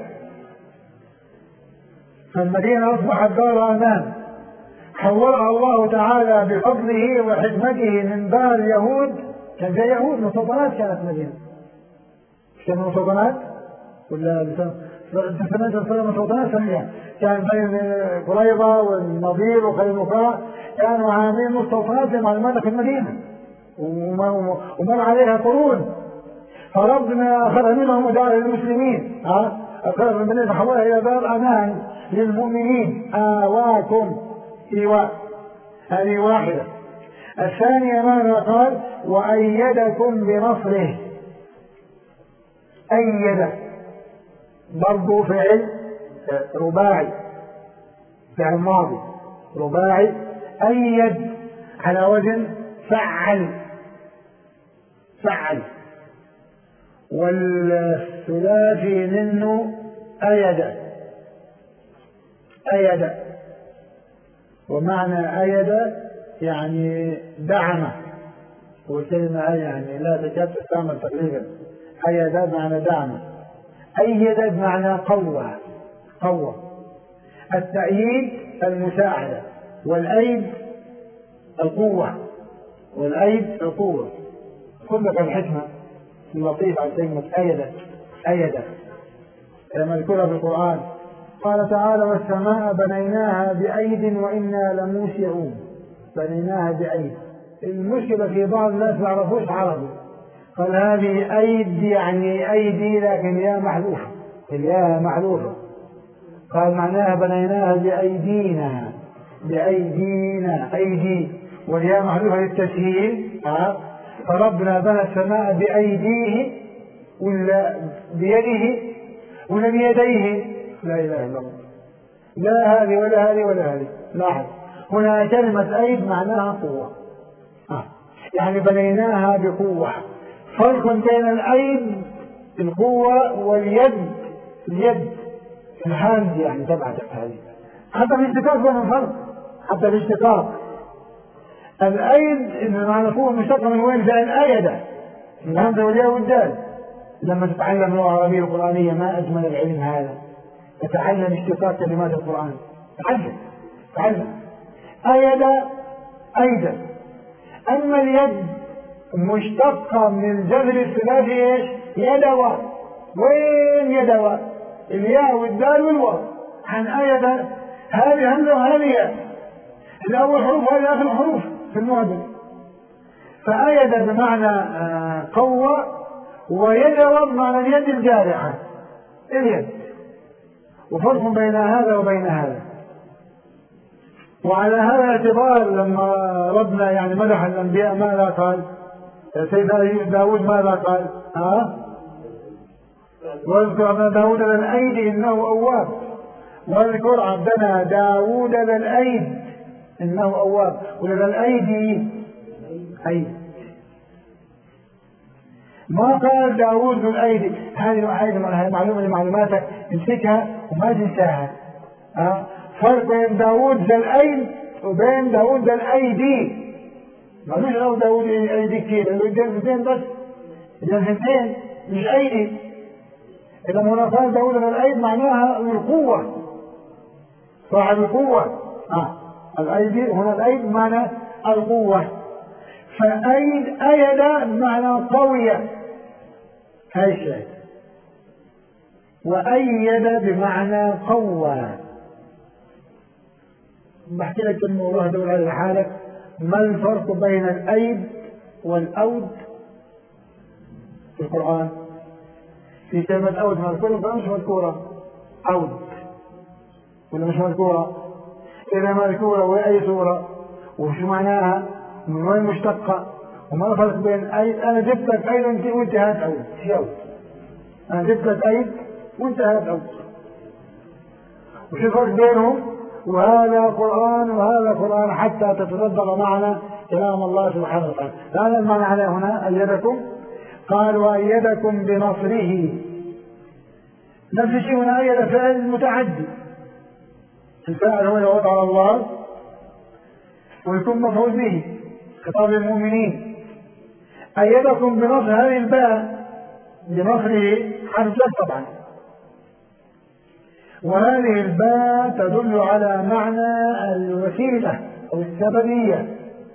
Speaker 2: فالمدينة أصبحت دار أمان حولها الله تعالى بفضله وحكمته من دار اليهود. كان زي يهود مستوطنات، كانت مدينة كانت مستوطنات ولا سنة مستوطنات سنية. كان بين قريظة والنضير وخيمقاء كانوا عاملين مستوطنات مع الملك المدينة ومر عليها قرون، فربنا أخذ منهم دار المسلمين. ها أخذ من المدينة حولها إلى دار أمان للمؤمنين. آواكم إيواء، هذه واحدة. الثانية ماذا قال؟ وأيدكم بنصره. أيد برضو فعل رباعي، فعل ماضي رباعي. أيد على وزن فعل، فعل. والثلاثي منه أيد، أيد. ومعنى أيد يعني دعم، والكلمة يعني لا تكاد تستعمل تقريبا. أيد بمعنى دعم، أيد بمعنى قوة، قوة. التأييد المساعدة، والأيد القوة، والأيد القوة. كلك الحكمة اللطيفة على كلمة أيد، أيد لما نذكرها في القرآن. قال تعالى والسماء بنيناها بأيد وإنا لموسعون. بنيناها بأيد. المشكلة في بعض الناس ما يعرفوش عربي، قال هذه أيد يعني أيدي لكن يا محذوفة، الياء محذوفة. قال معناها بنيناها بأيدينا، بأيدينا أيدي، والياء محذوفة للتسهيل. ها فربنا بنى السماء بأيديه ولا بيده ولا بيديه. لا إله إلا الله، لا هذه ولا هذه ولا هذه. لاحظ هنا كلمة أيد معناها قوة، آه. يعني بنيناها بقوة. فرق بين الأيد القوة واليد، اليد الهاند يعني تبعتك هذه. حتى في اشتقاق بين فرق، حتى في اشتقاق الأيد إن معنى قوة مشتقة من وين؟ زي الأيدة، الهمزة والياء والدال. لما تتعلم اللغة العربية القرآنية ما أجمل العلم هذا، تتعلم اشتقاق كلمات القرآن، تعلم أيد أيدا. أما اليد مشتقة من الجذر الثلاثي إيش؟ يدوى. وين يدوى؟ الياء والدال والواو. عن أيد هذه همزة وهذه ياء، الأول حروف وهذه آخر حروف في المعجم. فأيد بمعنى قوة، ويدوى بمعنى اليد الجارحة اليد. وفرق بين هذا وبين هذا. وعلى هذا الاعتبار لما ربنا يعني مدح الأنبياء ماذا قال؟ سيدنا داود ماذا قال؟ ها؟ واذكر عبدنا داود ذا الأيد إنه أواب. واذكر عبدنا داود ذا الأيد إنه أواب. وذا الأيدي أيد. ما قال داود ذو الأيدي. هذه معلومة لمعلوماتك امسكها وما تنساها. ها؟ فرق بين داود ذا الأيد وبين داود ذا الأيدي. ما مش لو داود أيدي كثير، الجنسين بس، الجنسين مش أيدي. إذا هنا قال داود ذا الأيد معناها القوة، صاحب القوة. آه. الأيدي هنا الأيد معنى القوة. فأيد أيد معنى قوية، هاي شيء. وأيد بمعنى قوة. بحكي لك الموضوع دول على حالك. ما الفرق بين الأيد والأود في القرآن؟ في كلمة أود مذكورة مش مذكورة؟ أود ولا مش مذكورة؟ إذا مذكورة وأي سورة وشو معناها؟ من وين مشتقة؟ وما الفرق بين أيد؟ أنا جبت لك أيد وأنت وأنت هات أود. شو أود؟ أنا جبت لك أيد وأنت هات أود. وشو الفرق بينهم؟ وهذا قرآن وهذا قرآن حتى تتدبر معنا كلام الله سبحانه وتعالى. هذا المعنى على هنا أيدكم. قال وأيدكم بنصره. نفس الشيء هنا أيد فعل متعدي. الفاعل هو يعود على الله ويكون مفعول به، خطاب المؤمنين. أيدكم بنصر، هذه الباء بنصره حرف جر طبعا، وهذه الباء تدل على معنى الوسيلة أو السببية.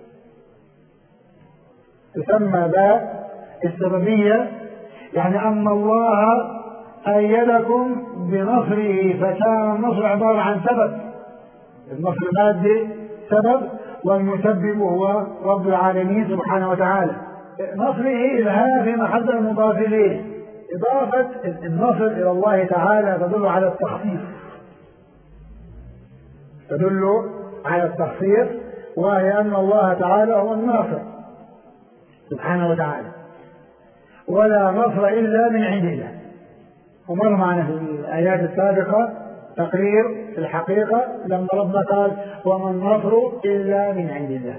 Speaker 2: تسمى باء السببية، يعني أن الله أيدكم بنصره، فكان النصر عبارة عن سبب. النصر المادي سبب، والمسبب هو رب العالمين سبحانه وتعالى. نصره إذا في محل المضاف إليه. إضافة النصر إلى الله تعالى تدل على التخصيص، تدل على التخصيص، وهي أن الله تعالى هو الناصر سبحانه وتعالى، ولا نصر إلا من عند الله. ومر معنا في الآيات السابقة تقرير في الحقيقة لما ربنا قال وما النصر إلا من عند الله.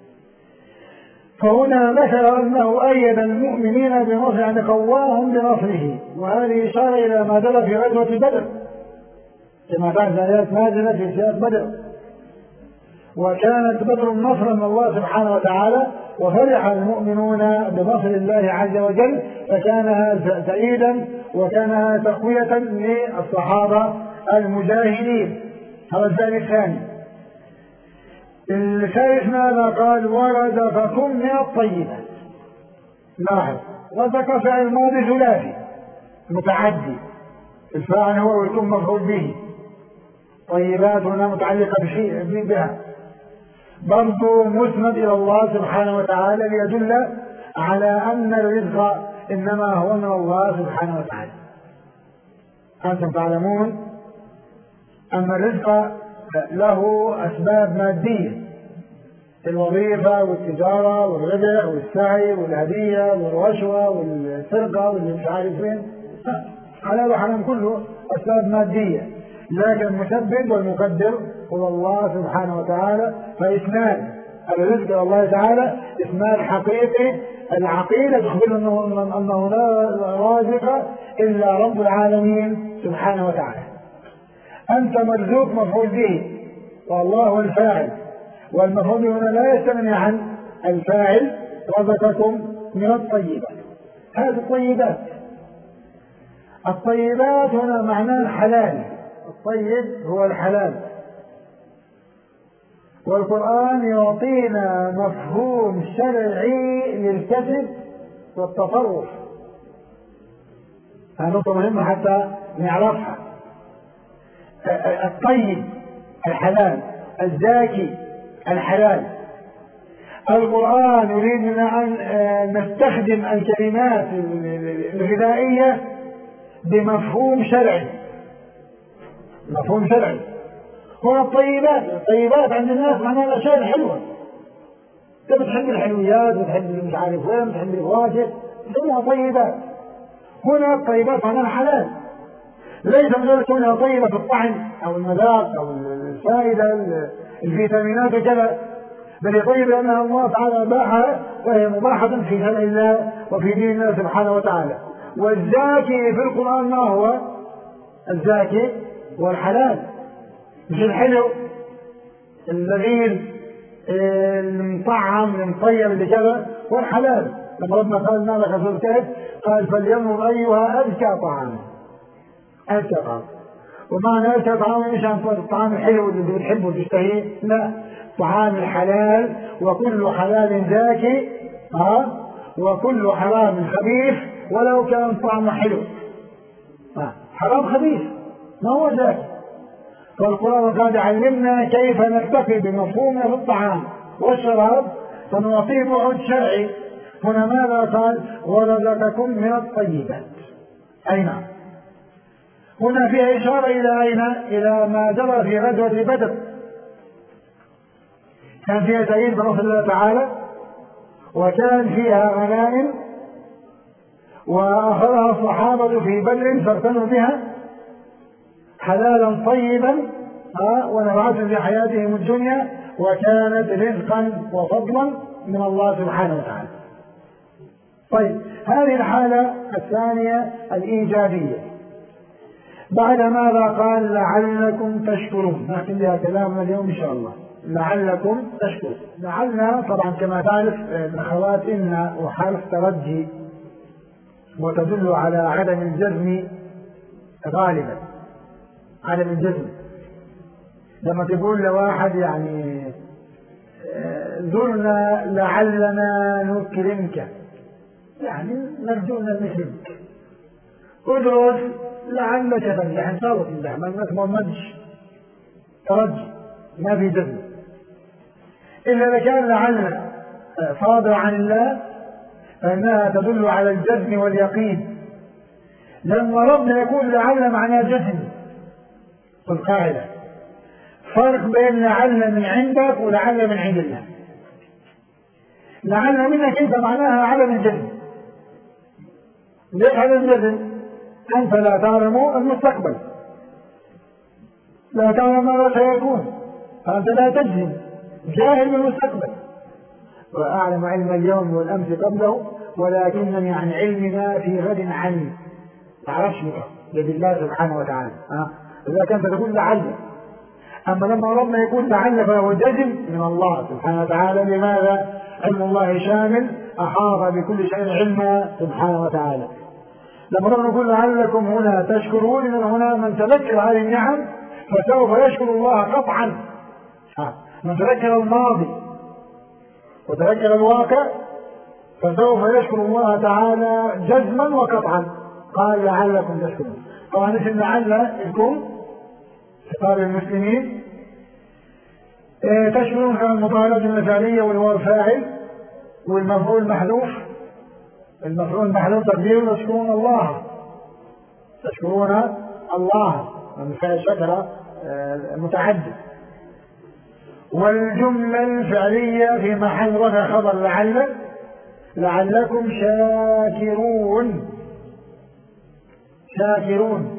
Speaker 2: فهنا ذكر أنه أيد المؤمنين بنصره، يعني قواهم بنصره، وهذه إشارة إلى ما دل في غزوة بدر كما بعد آيات نازلة في سياق بدر. وكانت بدر نصرا من الله سبحانه وتعالى، وفرح المؤمنون بنصر الله عز وجل، فكانها تأييدا وكانها تقوية للصحابة المجاهدين. هذا الثاني الثاني. الثالث ماذا قال؟ ورزقكم من الطيبات. لاحظ رزق فعل ماضي ثلاثي متعدي، الفاعل هو ويكون مفعول به. طيبات هنا متعلقة بشيء بها، برضو مسند إلى الله سبحانه وتعالى ليدل على أن الرزق إنما هو من الله سبحانه وتعالى. أنتم تعلمون أن الرزق له أسباب مادية، الوظيفة والتجارة والربح والسعي والهدية والرشوة والسرقة واللي مش عارف وين، حلال وحرام كله أسباب مادية، لكن المسبب والمقدر هو الله سبحانه وتعالى. فإسناد الرزق إلى الله تعالى إسناد حقيقي. العقيدة تخبر أنه لا رازق إلا رب العالمين سبحانه وتعالى. أنت مرزوق مفعول به، والله هو الفاعل، والمفعول هنا لا يستغني عن الفاعل. رزقكم من الطيبات. هذه الطيبات، الطيبات هنا معناه الحلال. الطيب هو الحلال، والقرآن يعطينا مفهوم شرعي للكسب والتصرف. هذه نقطة مهمة حتى نعرفها. الطيب الحلال، الزاكي الحلال. القرآن يريدنا أن نستخدم الكلمات الغذائية بمفهوم شرعي. مفهوم شرعي. هنا الطيبات، الطيبات عند الناس معناها الأشياء الحلوة. أنت بتحب الحلويات، بتحب مش عارف وين، بتحب الفواكه، تسميها طيبات. هنا الطيبات معناها حلال. ليس مجرد كونها طيبة في الطعم أو المذاق أو الفائدة الفيتامينات وكذا، بل طيب لأنها الله تعالى أباحها وهي مباحة في شرع الله وفي دين الله سبحانه وتعالى. والزاكي في القرآن ما هو؟ الزاكي والحلال، مش الحلو اللذيذ المطعم المطيب اللي كذا، والحلال. لما ربنا قال ما لك في الكهف قال فلينظر أيها أزكى طعام. أزكى طعام، ومعنى أزكى طعام مش عن الطعام الحلو اللي بتحبه وتشتهيه، لا، طعام الحلال. وكل حلال زاكي ها وكل حرام خبيث ولو كان طعمه حلو. ها. حرام خبيث ما هو زاكي. فالقرآن قد علمنا كيف نرتقي بمفهومه في الطعام والشراب، فنعطيه بعد شرعي. هنا ماذا قال؟ ورزقكم من الطيبات. أي نعم. هنا فيها إشارة إلى أين؟ إلى ما جرى في غزوة بدر. كان فيها تأييد بنصر الله تعالى، وكان فيها غنائم، وأخذها الصحابة في بدر فاغتنوا بها حلالا طيبا ونفعتهم في حياتهم الدنيا، وكانت رزقا وفضلا من الله سبحانه وتعالى. طيب، هذه الحالة الثانية الإيجابية. بعد ماذا قال؟ لعلكم تشكرون. نختم بها كلامنا اليوم إن شاء الله. لعلكم تشكرون. لعلنا طبعا كما تعرف الأخوات إن وحرف ترجي، وتدل على عدم الجزم غالبا. عدم الجزم لما تقول لواحد يعني زرنا لعلنا نكرمك، يعني نرجونا نكرمك. ادرس لعلك تنجح ان شاء الله تنجح، ما تمرمدش، ترجي ما في جزم. الا اذا كان لعل صادر عن الله فانها تدل على الجزم واليقين. لما ربنا يكون لعل معناه جزم في القاعده. فرق بين لعل من عندك ولعل من عند الله. لعل منك انت معناها عدم الجزم. ليش عدم الجزم؟ انت لا تعلم المستقبل، لا تعلم ماذا سيكون، فانت لا تجزم، جاهل بالمستقبل. واعلم علم اليوم والامس قبله ولكنني عن علم ما في غد عني. تعرفش بيد الله سبحانه وتعالى. ها اذا كنت تقول لعل. أما لما ربنا يكون لعل فهو جزم من الله سبحانه وتعالى. لماذا؟ علم الله شامل، أحاط بكل شيء علما سبحانه وتعالى. لما ربنا يقول لعلكم هنا تشكرون، من هنا من تذكر هذه النعم فسوف يشكر الله قطعا. من تذكر الماضي وتذكر الواقع فسوف يشكر الله تعالى جزما وقطعا. قال لعلكم تشكرون. طبعا اسم لعل يكون خطاب المسلمين. إيه تشملون كما المطالبة المثالية والواو فاعل والمفعول محذوف. المفعول محذوف تقديره تشكرون الله، تشكرون الله من فعل شكر متعدد. والجملة الفعلية في محل رفع خبر لعل، لعلكم شاكرون. شاكرون.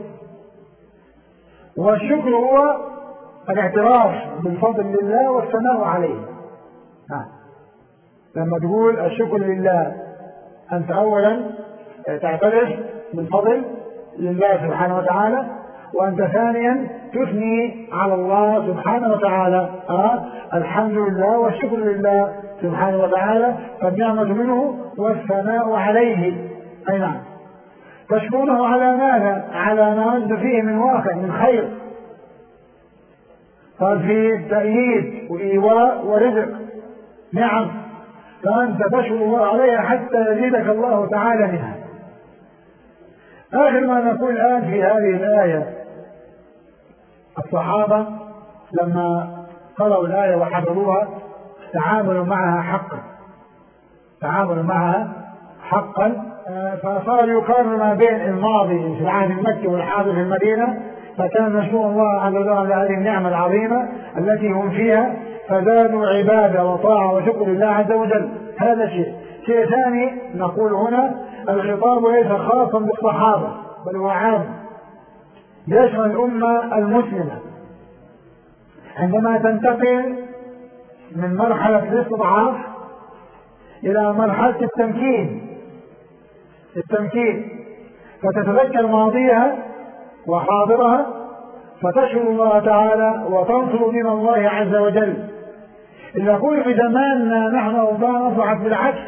Speaker 2: والشكر هو الاعتراف بالفضل لله والثناء عليه. ها. لما تقول الشكر لله أنت أولا تعترف بالفضل لله سبحانه وتعالى، وأنت ثانيا تثني على الله سبحانه وتعالى. ها. الحمد لله والشكر لله سبحانه وتعالى، فالنعمة منه والثناء عليه. أي نعم. تشكرونه على ماذا؟ على ما وجد فيه من واقع من خير. قال فيه تأييد وإيواء ورزق، نعم، فأنت تشكر الله عليها حتى يزيدك الله تعالى منها. آخر ما نقول الآن في هذه الآية، الصحابة لما قرأوا الآية وحفظوها تعاملوا معها حقا، تعاملوا معها حقا، فصار يقارن ما بين الماضي في العهد المكي والحاضر في المدينة، فكان نشكر الله عز وجل على هذه النعمة العظيمة التي هم فيها، فزادوا عبادة وطاعة وشكر لله عز وجل. هذا شيء. شيء ثاني نقول هنا الخطاب ليس خاصا بالصحابة بل هو عام، يشمل الأمة المسلمة عندما تنتقل من مرحلة الاستضعاف إلى مرحلة التمكين التمكين فتتذكر ماضيها وحاضرها فتشكر الله تعالى وتنصر دين الله عز وجل. إذا يقول في زماننا نحن أوضاعنا أصبحت بالعكس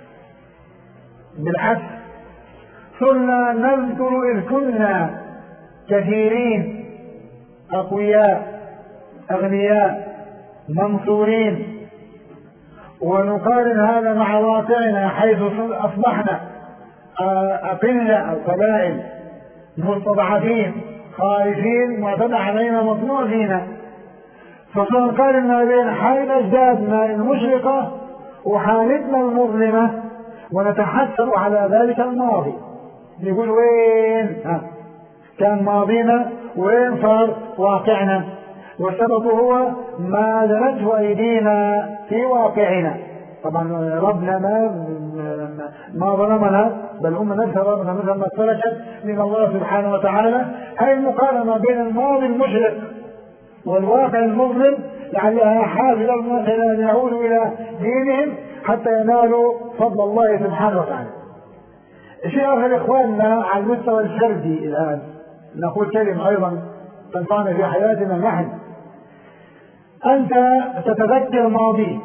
Speaker 2: بالعكس صرنا نذكر إذ كنا كثيرين أقوياء أغنياء منصورين، ونقارن هذا مع واقعنا حيث أصبحنا أقلة أو قبائل مستضعفين خائفين معتدى علينا مطموع فينا، فسنقارن ما بين حال أجدادنا المشرقة وحالتنا المظلمة ونتحسر على ذلك الماضي، نقول وين كان ماضينا وين صار واقعنا، والسبب هو ما زنته أيدينا في واقعنا. طبعا ربنا ما ما ظلمنا بل هم نفسها ربنا مثل ما تركت من الله سبحانه وتعالى. هذه المقارنة بين الماضي المشرق والواقع المظلم لعلها حافظة الناس إلى أن يعودوا إلى دينهم حتى ينالوا فضل الله سبحانه وتعالى. شيء آخر إخواننا على المستوى الفردي الآن نقول كلمة أيضا تنفعنا في حياتنا نحن. أنت تتذكر ماضيك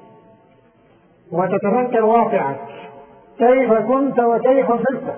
Speaker 2: وتتذكر واقعك، كيف كنت وكيف صرت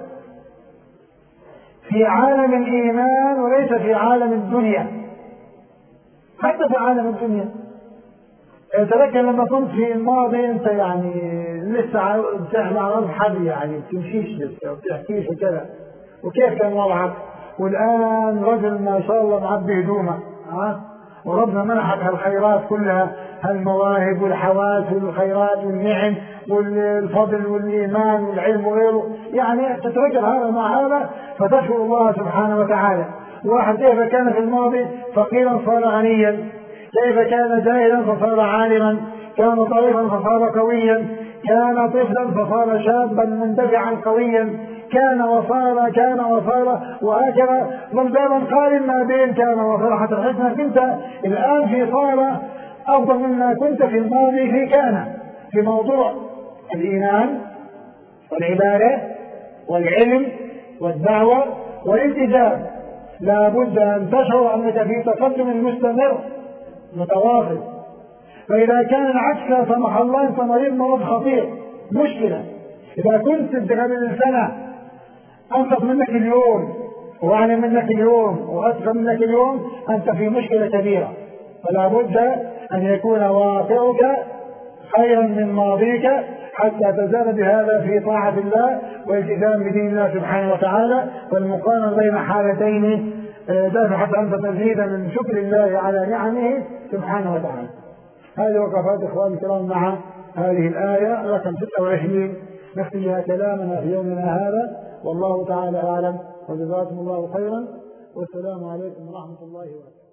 Speaker 2: في عالم الإيمان وليس في عالم الدنيا. حتى في عالم الدنيا تذكر لما كنت في الماضي أنت يعني لسه بتحمل على الأرض حبي، يعني بتمشيش لسه وبتحكيش وكذا، وكيف كان وضعك، والآن رجل ما شاء الله معبي هدومه ها، وربنا منحك هالخيرات كلها، هالمواهب والحواس والخيرات والنعم والفضل والإيمان والعلم وغيره، يعني تتذكر هذا مع هذا فتشكر الله سبحانه وتعالى. واحد كيف كان في الماضي فقيرا صار غنيا، كيف كان جاهلا فصار عالما، كان ضعيفا فصار قويا، كان طفلا فصار شابا مندفعا قويا، كان وصار كان وصار وهكذا ضربا قارن ما بين كان وصار حتى حسنا كنت الآن في صار أفضل مما كنت في الماضي في كان، في موضوع الإيمان والعبادة والعلم والدعوة والالتزام. لا بد أن تشعر أنك في تقدم مستمر متواصل. فإذا كان العكس لا سمح الله أنت مريض مرض خطير مشكلة. إذا كنت قبل سنة أنقص منك اليوم وأعلى منك اليوم وأتقى منك اليوم أنت في مشكلة كبيرة. فلا بد أن يكون واقعك خيرا من ماضيك حتى تزال بهذا في طاعة الله والالتزام بدين الله سبحانه وتعالى. والمقارنة بين حالتين دافع حتى أنت تزيد من شكر الله على نعمه سبحانه وتعالى. هذه وقفات إخواني الكرام مع هذه الآية رقم ستة وعشرين نختم بها كلامنا في يومنا هذا، والله تعالى أعلم، وجزاكم الله خيرا، والسلام عليكم ورحمة الله وبركاته.